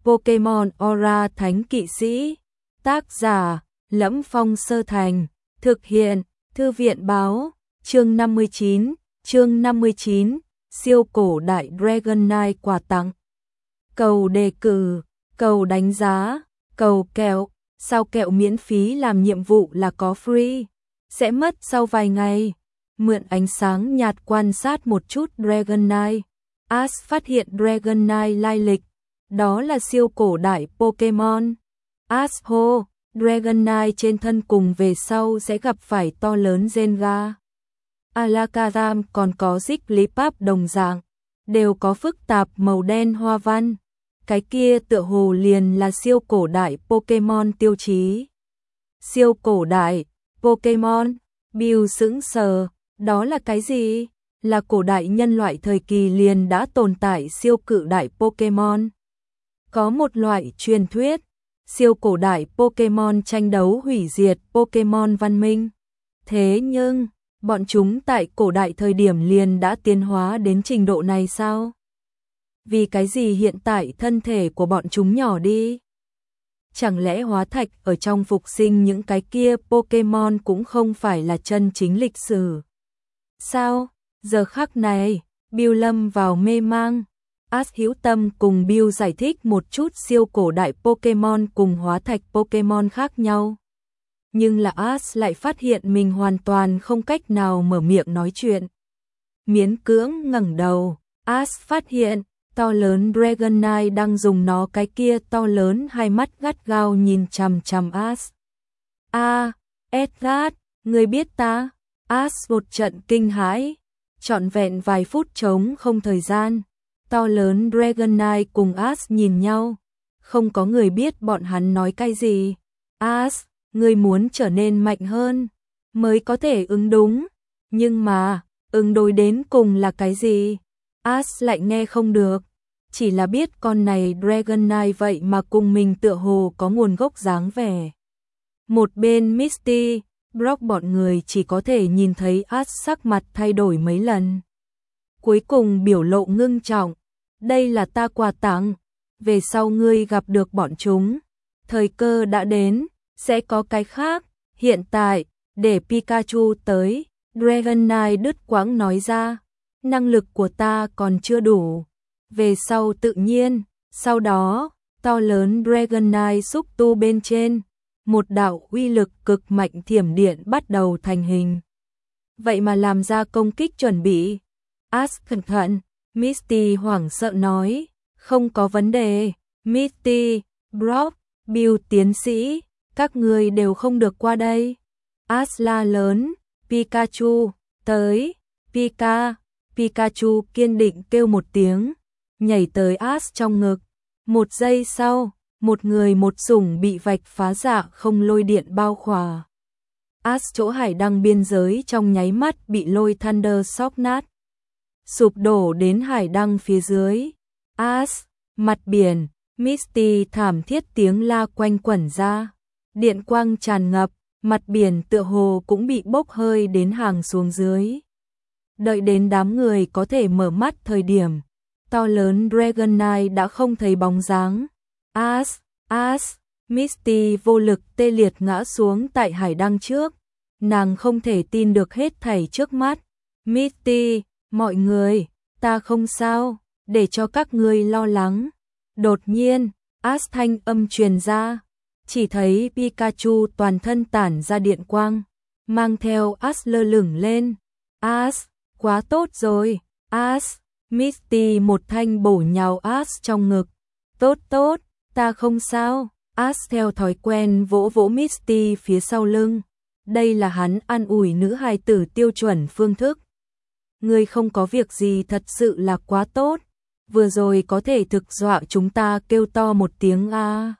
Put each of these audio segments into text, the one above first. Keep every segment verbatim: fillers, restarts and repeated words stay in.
Pokemon Aura Thánh Kỵ Sĩ. Tác giả: Lẫm Phong Sơ Thành. Thực hiện: Thư viện báo. Chương năm mươi chín, chương năm mươi chín, siêu cổ đại Dragonite quà tặng. Cầu đề cử, cầu đánh giá, cầu kẹo, sao kẹo miễn phí làm nhiệm vụ là có free, sẽ mất sau vài ngày. Mượn ánh sáng nhạt quan sát một chút Dragonite. Ash phát hiện Dragonite lai lịch, đó là siêu cổ đại Pokemon. Ash hô, Dragonite trên thân cùng về sau sẽ gặp phải to lớn Gengar. Alakazam còn có Jigglypuff đồng dạng, đều có phức tạp màu đen hoa văn. Cái kia tựa hồ liền là siêu cổ đại Pokemon tiêu chí. Siêu cổ đại Pokemon, Bill sững sờ, đó là cái gì? Là cổ đại nhân loại thời kỳ liền đã tồn tại siêu cự đại Pokemon. Có một loại truyền thuyết, siêu cổ đại Pokemon tranh đấu hủy diệt Pokemon văn minh. Thế nhưng, bọn chúng tại cổ đại thời điểm liền đã tiến hóa đến trình độ này sao? Vì cái gì hiện tại thân thể của bọn chúng nhỏ đi? Chẳng lẽ hóa thạch ở trong phục sinh những cái kia Pokemon cũng không phải là chân chính lịch sử? Sao? Giờ khắc này, Bill lâm vào mê mang. Ash hữu tâm cùng Bill giải thích một chút siêu cổ đại Pokemon cùng hóa thạch Pokemon khác nhau. Nhưng là Ash lại phát hiện mình hoàn toàn không cách nào mở miệng nói chuyện. Miễn cưỡng ngẩng đầu, Ash phát hiện to lớn Dragonite đang dùng nó cái kia to lớn hai mắt gắt gao nhìn chằm chằm Ash. A, Edgar, ngươi biết ta? Ash một trận kinh hãi, trọn vẹn vài phút trống không thời gian. To lớn Dragonite cùng Ash nhìn nhau, không có người biết bọn hắn nói cái gì. Ash, ngươi muốn trở nên mạnh hơn, mới có thể ứng đúng. Nhưng mà, ứng đối đến cùng là cái gì? Ash lại nghe không được, chỉ là biết con này Dragonite vậy mà cùng mình tựa hồ có nguồn gốc dáng vẻ. Một bên Misty, Brock bọn người chỉ có thể nhìn thấy Ash sắc mặt thay đổi mấy lần. Cuối cùng biểu lộ ngưng trọng, đây là ta quà tặng, về sau ngươi gặp được bọn chúng, thời cơ đã đến, sẽ có cái khác, hiện tại, để Pikachu tới, Dragonite đứt quãng nói ra, năng lực của ta còn chưa đủ, về sau tự nhiên, sau đó, to lớn Dragonite xúc tu bên trên, một đạo uy lực cực mạnh thiểm điện bắt đầu thành hình. Vậy mà làm ra công kích chuẩn bị. Ash cẩn thận, Misty hoảng sợ nói, không có vấn đề, Misty, Brock, Bill tiến sĩ, các người đều không được qua đây. Ash la lớn, Pikachu, tới, Pika, Pikachu kiên định kêu một tiếng, nhảy tới Ash trong ngực. Một giây sau, một người một sủng bị vạch phá dạ không lôi điện bao khỏa. Ash chỗ hải đăng biên giới trong nháy mắt bị lôi thunder sóc nát, sụp đổ đến hải đăng phía dưới. Ash, mặt biển, Misty thảm thiết tiếng la quanh quẩn ra, điện quang tràn ngập, mặt biển tựa hồ cũng bị bốc hơi đến hàng xuống dưới. Đợi đến đám người có thể mở mắt thời điểm, to lớn Dragonite đã không thấy bóng dáng. Ash, Ash, Misty vô lực tê liệt ngã xuống tại hải đăng trước, nàng không thể tin được hết thảy trước mắt. Misty, mọi người, ta không sao, để cho các ngươi lo lắng. Đột nhiên, Ash thanh âm truyền ra, chỉ thấy Pikachu toàn thân tản ra điện quang, mang theo Ash lơ lửng lên. Ash, quá tốt rồi, Ash, Misty một thanh bổ nhào Ash trong ngực. Tốt tốt, ta không sao. Ash theo thói quen vỗ vỗ Misty phía sau lưng. Đây là hắn an ủi nữ hài tử tiêu chuẩn phương thức. Ngươi không có việc gì thật sự là quá tốt, vừa rồi có thể thực dọa chúng ta kêu to một tiếng a.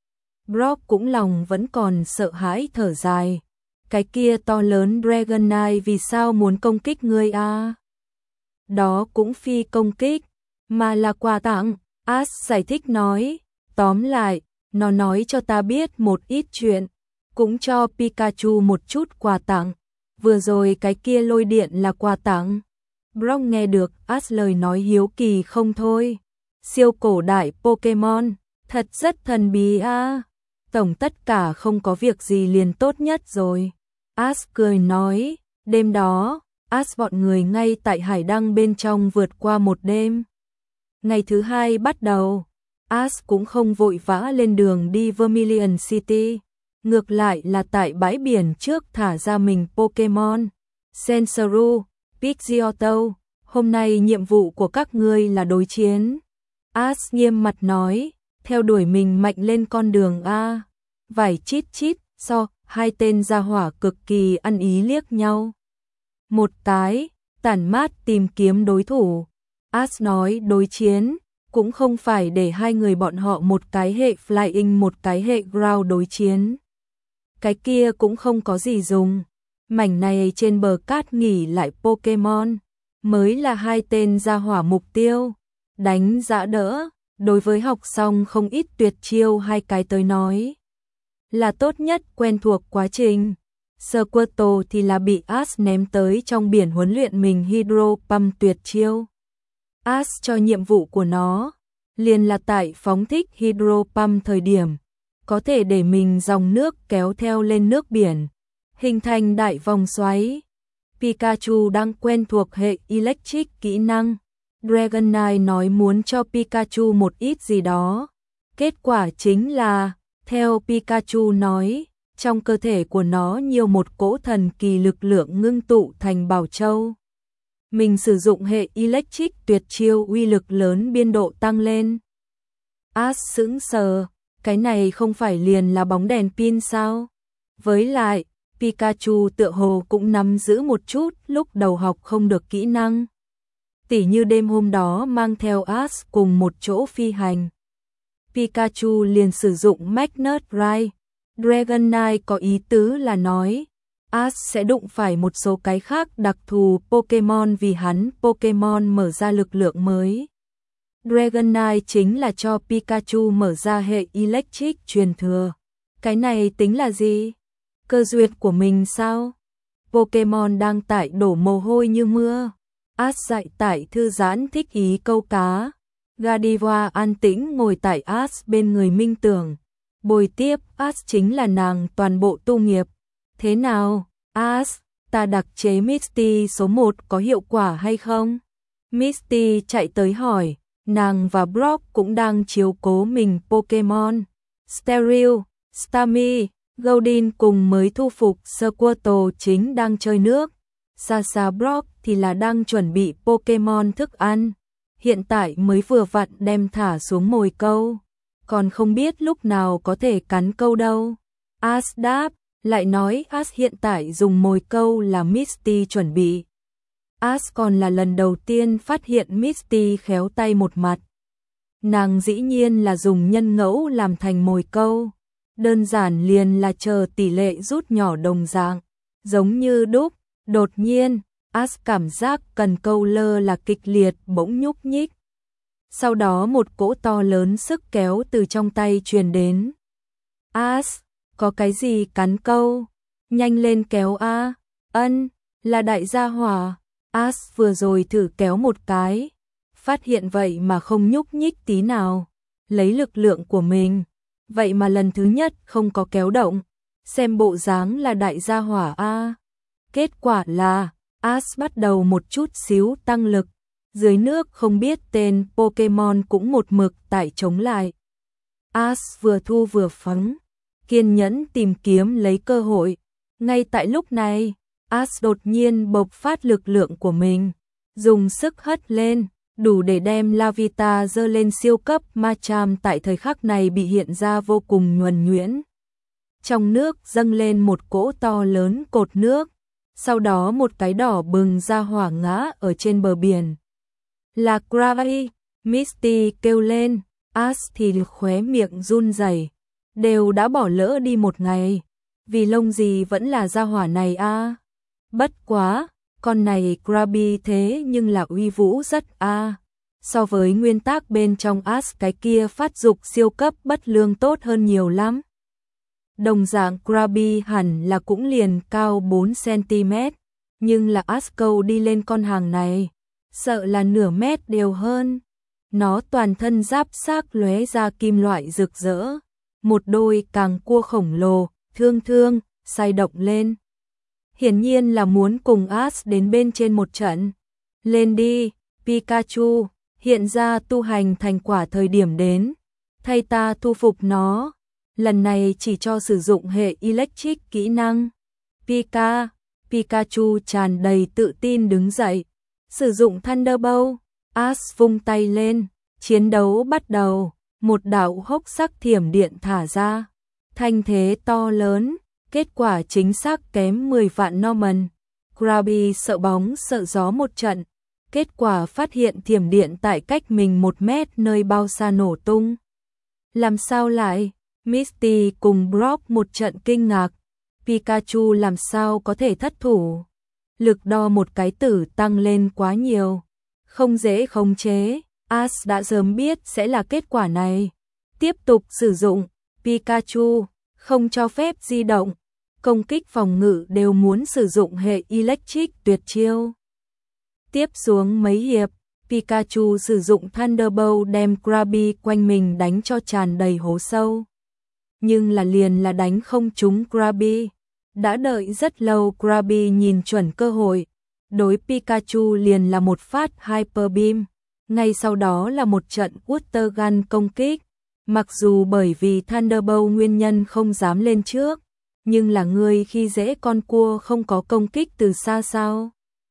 Brock cũng lòng vẫn còn sợ hãi thở dài, cái kia to lớn Dragonite vì sao muốn công kích ngươi a? Đó cũng phi công kích, mà là quà tặng. Ash giải thích nói, tóm lại, nó nói cho ta biết một ít chuyện, cũng cho Pikachu một chút quà tặng, vừa rồi cái kia lôi điện là quà tặng. Brock nghe được Ash lời nói hiếu kỳ không thôi. Siêu cổ đại Pokemon, Thật rất thần bí a. Tổng tất cả không có việc gì liền tốt nhất rồi. Ash cười nói, đêm đó, Ash bọn người ngay tại hải đăng bên trong vượt qua một đêm. Ngày thứ hai bắt đầu, Ash cũng không vội vã lên đường đi Vermilion City, ngược lại là tại bãi biển trước thả ra mình Pokemon, Sensuru, Pidgeotto, hôm nay nhiệm vụ của các ngươi là đối chiến. Ash nghiêm mặt nói, theo đuổi mình mạnh lên con đường A. Vải chít chít, so, hai tên gia hỏa cực kỳ ăn ý liếc nhau. Một cái, tản mát tìm kiếm đối thủ. Ash nói đối chiến, cũng không phải để hai người bọn họ một cái hệ flying một cái hệ ground đối chiến. Cái kia cũng không có gì dùng. Mảnh này trên bờ cát nghỉ lại Pokemon, mới là hai tên gia hỏa mục tiêu. Đánh dã đỡ, đối với học xong không ít tuyệt chiêu hai cái tới nói. Là tốt nhất quen thuộc quá trình. Squirtle thì là bị Ash ném tới trong biển huấn luyện mình Hydro Pump tuyệt chiêu. Ash cho nhiệm vụ của nó, liền là tại phóng thích Hydro Pump thời điểm, có thể để mình dòng nước kéo theo lên nước biển, hình thành đại vòng xoáy. Pikachu đang quen thuộc hệ Electric kỹ năng. Dragonite nói muốn cho Pikachu một ít gì đó. Kết quả chính là, theo Pikachu nói, trong cơ thể của nó nhiều một cỗ thần kỳ lực lượng ngưng tụ thành bảo châu. Mình sử dụng hệ Electric tuyệt chiêu uy lực lớn biên độ tăng lên. Ash sững sờ, cái này không phải liền là bóng đèn pin sao? Với lại, Pikachu tựa hồ cũng nắm giữ một chút lúc đầu học không được kỹ năng. Tỉ như đêm hôm đó mang theo Ash cùng một chỗ phi hành. Pikachu liền sử dụng Magnet Ride. Dragonite có ý tứ là nói, Ash sẽ đụng phải một số cái khác đặc thù Pokemon vì hắn Pokemon mở ra lực lượng mới. Dragonite chính là cho Pikachu mở ra hệ Electric truyền thừa. Cái này tính là gì? Cơ duyệt của mình sao? Pokemon đang tại đổ mồ hôi như mưa. Ash dạy tại thư giãn thích ý câu cá. Gardevoir an tĩnh ngồi tại Ash bên người minh tưởng. Bồi tiếp Ash chính là nàng toàn bộ tu nghiệp. Thế nào, Ash, ta đặc chế Misty số một có hiệu quả hay không? Misty chạy tới hỏi, nàng và Brock cũng đang chiếu cố mình Pokemon. Steril, Starmie, Goldeen cùng mới thu phục Squirtle chính đang chơi nước. Xa xa Brock thì là đang chuẩn bị Pokemon thức ăn. Hiện tại mới vừa vặn đem thả xuống mồi câu. Còn không biết lúc nào có thể cắn câu đâu. Ash đáp, lại nói Ash hiện tại dùng mồi câu là Misty chuẩn bị. Ash còn là lần đầu tiên phát hiện Misty khéo tay một mặt. Nàng dĩ nhiên là dùng nhân ngẫu làm thành mồi câu. Đơn giản liền là chờ tỷ lệ rút nhỏ đồng dạng. Giống như đúc, đột nhiên, Ash cảm giác cần câu lơ là kịch liệt bỗng nhúc nhích. Sau đó một cỗ to lớn sức kéo từ trong tay truyền đến. Ash, có cái gì cắn câu? Nhanh lên kéo a. Ân, là đại gia hỏa. Ash vừa rồi thử kéo một cái, phát hiện vậy mà không nhúc nhích tí nào. Lấy lực lượng của mình, vậy mà lần thứ nhất không có kéo động. Xem bộ dáng là đại gia hỏa a. Kết quả là Ash bắt đầu một chút xíu tăng lực. Dưới nước không biết tên Pokemon cũng một mực tại chống lại. Ash vừa thu vừa phóng, kiên nhẫn tìm kiếm lấy cơ hội. Ngay tại lúc này, Ash đột nhiên bộc phát lực lượng của mình, dùng sức hất lên, đủ để đem Larvitar dơ lên siêu cấp Machamp tại thời khắc này bị hiện ra vô cùng nhuần nhuyễn. Trong nước dâng lên một cỗ to lớn cột nước, sau đó một cái đỏ bừng ra hỏa ngã ở trên bờ biển. Là Gravity, Misty kêu lên, Ash thì khóe miệng run rẩy, đều đã bỏ lỡ đi một ngày, vì lông gì vẫn là ra hỏa này a. À. Bất quá, con này Krabby thế nhưng là uy vũ rất a. À. So với nguyên tắc bên trong Ash cái kia phát dục siêu cấp bất lương tốt hơn nhiều lắm. Đồng dạng Krabby hẳn là cũng liền cao bốn xăng-ti-mét, nhưng là Ash câu đi lên con hàng này, sợ là nửa mét đều hơn. nó toàn thân giáp xác lóe ra kim loại rực rỡ, một đôi càng cua khổng lồ, thương thương, sai động lên. Hiển nhiên là muốn cùng Ash đến bên trên một trận. Lên đi, Pikachu, hiện ra tu hành thành quả thời điểm đến. Thay ta thu phục nó, lần này chỉ cho sử dụng hệ Electric kỹ năng. Pika, Pikachu tràn đầy tự tin đứng dậy, sử dụng Thunderbolt, Ash vung tay lên, chiến đấu bắt đầu, một đạo hốc sắc thiểm điện thả ra, thanh thế to lớn, kết quả chính xác kém mười vạn Norman. Krabby sợ bóng sợ gió một trận, kết quả phát hiện thiểm điện tại cách mình một mét nơi bao xa nổ tung. Làm sao lại? Misty cùng Brock một trận kinh ngạc, Pikachu làm sao có thể thất thủ? Lực đo một cái tử tăng lên quá nhiều, không dễ khống chế. Ash đã sớm biết sẽ là kết quả này. Tiếp tục sử dụng, Pikachu không cho phép di động, công kích phòng ngự đều muốn sử dụng hệ Electric tuyệt chiêu. Tiếp xuống mấy hiệp, Pikachu sử dụng Thunderbolt đem Krabby quanh mình đánh cho tràn đầy hố sâu. Nhưng là liền là đánh không trúng Krabby. Đã đợi rất lâu Krabby nhìn chuẩn cơ hội, đối Pikachu liền là một phát Hyper Beam, ngay sau đó là một trận Water Gun công kích. Mặc dù bởi vì Thunderbolt nguyên nhân không dám lên trước, nhưng là người khi dễ con cua không có công kích từ xa sao.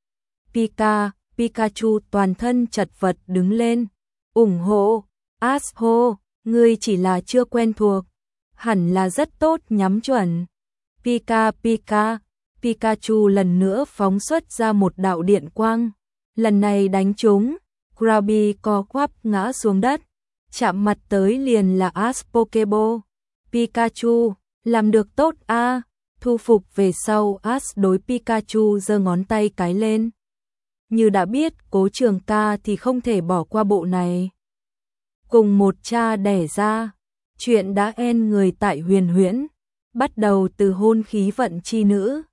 Pika, Pikachu toàn thân chật vật đứng lên, ủng hộ, Ash hô, ngươi chỉ là chưa quen thuộc, hẳn là rất tốt nhắm chuẩn. Pika Pika, Pikachu lần nữa phóng xuất ra một đạo điện quang, lần này đánh trúng, Krabby co quắp ngã xuống đất, chạm mặt tới liền là Ash Pokeball. Pikachu, làm được tốt a. À. Thu phục về sau Ash đối Pikachu giơ ngón tay cái lên. Như đã biết Cố Trường Ca thì không thể bỏ qua bộ này. Cùng một cha đẻ ra, chuyện đã end người tại Huyền Huyễn, bắt đầu từ hôn khí vận chi nữ.